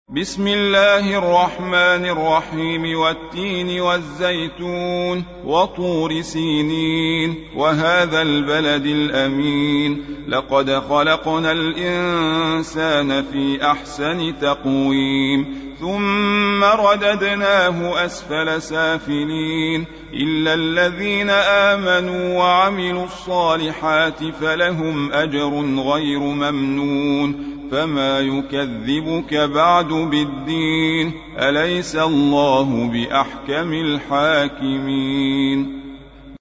بسم الله الرحمن الرحيم والتين والزيتون وطور سينين وهذا البلد الأمين لقد خلقنا الإنسان في أحسن تقويم ثم رددناه أسفل سافلين إلا الذين آمنوا وعملوا الصالحات فلهم أجر غير ممنون فما يكذبك بعد بالدين أليس الله بأحكم الحاكمين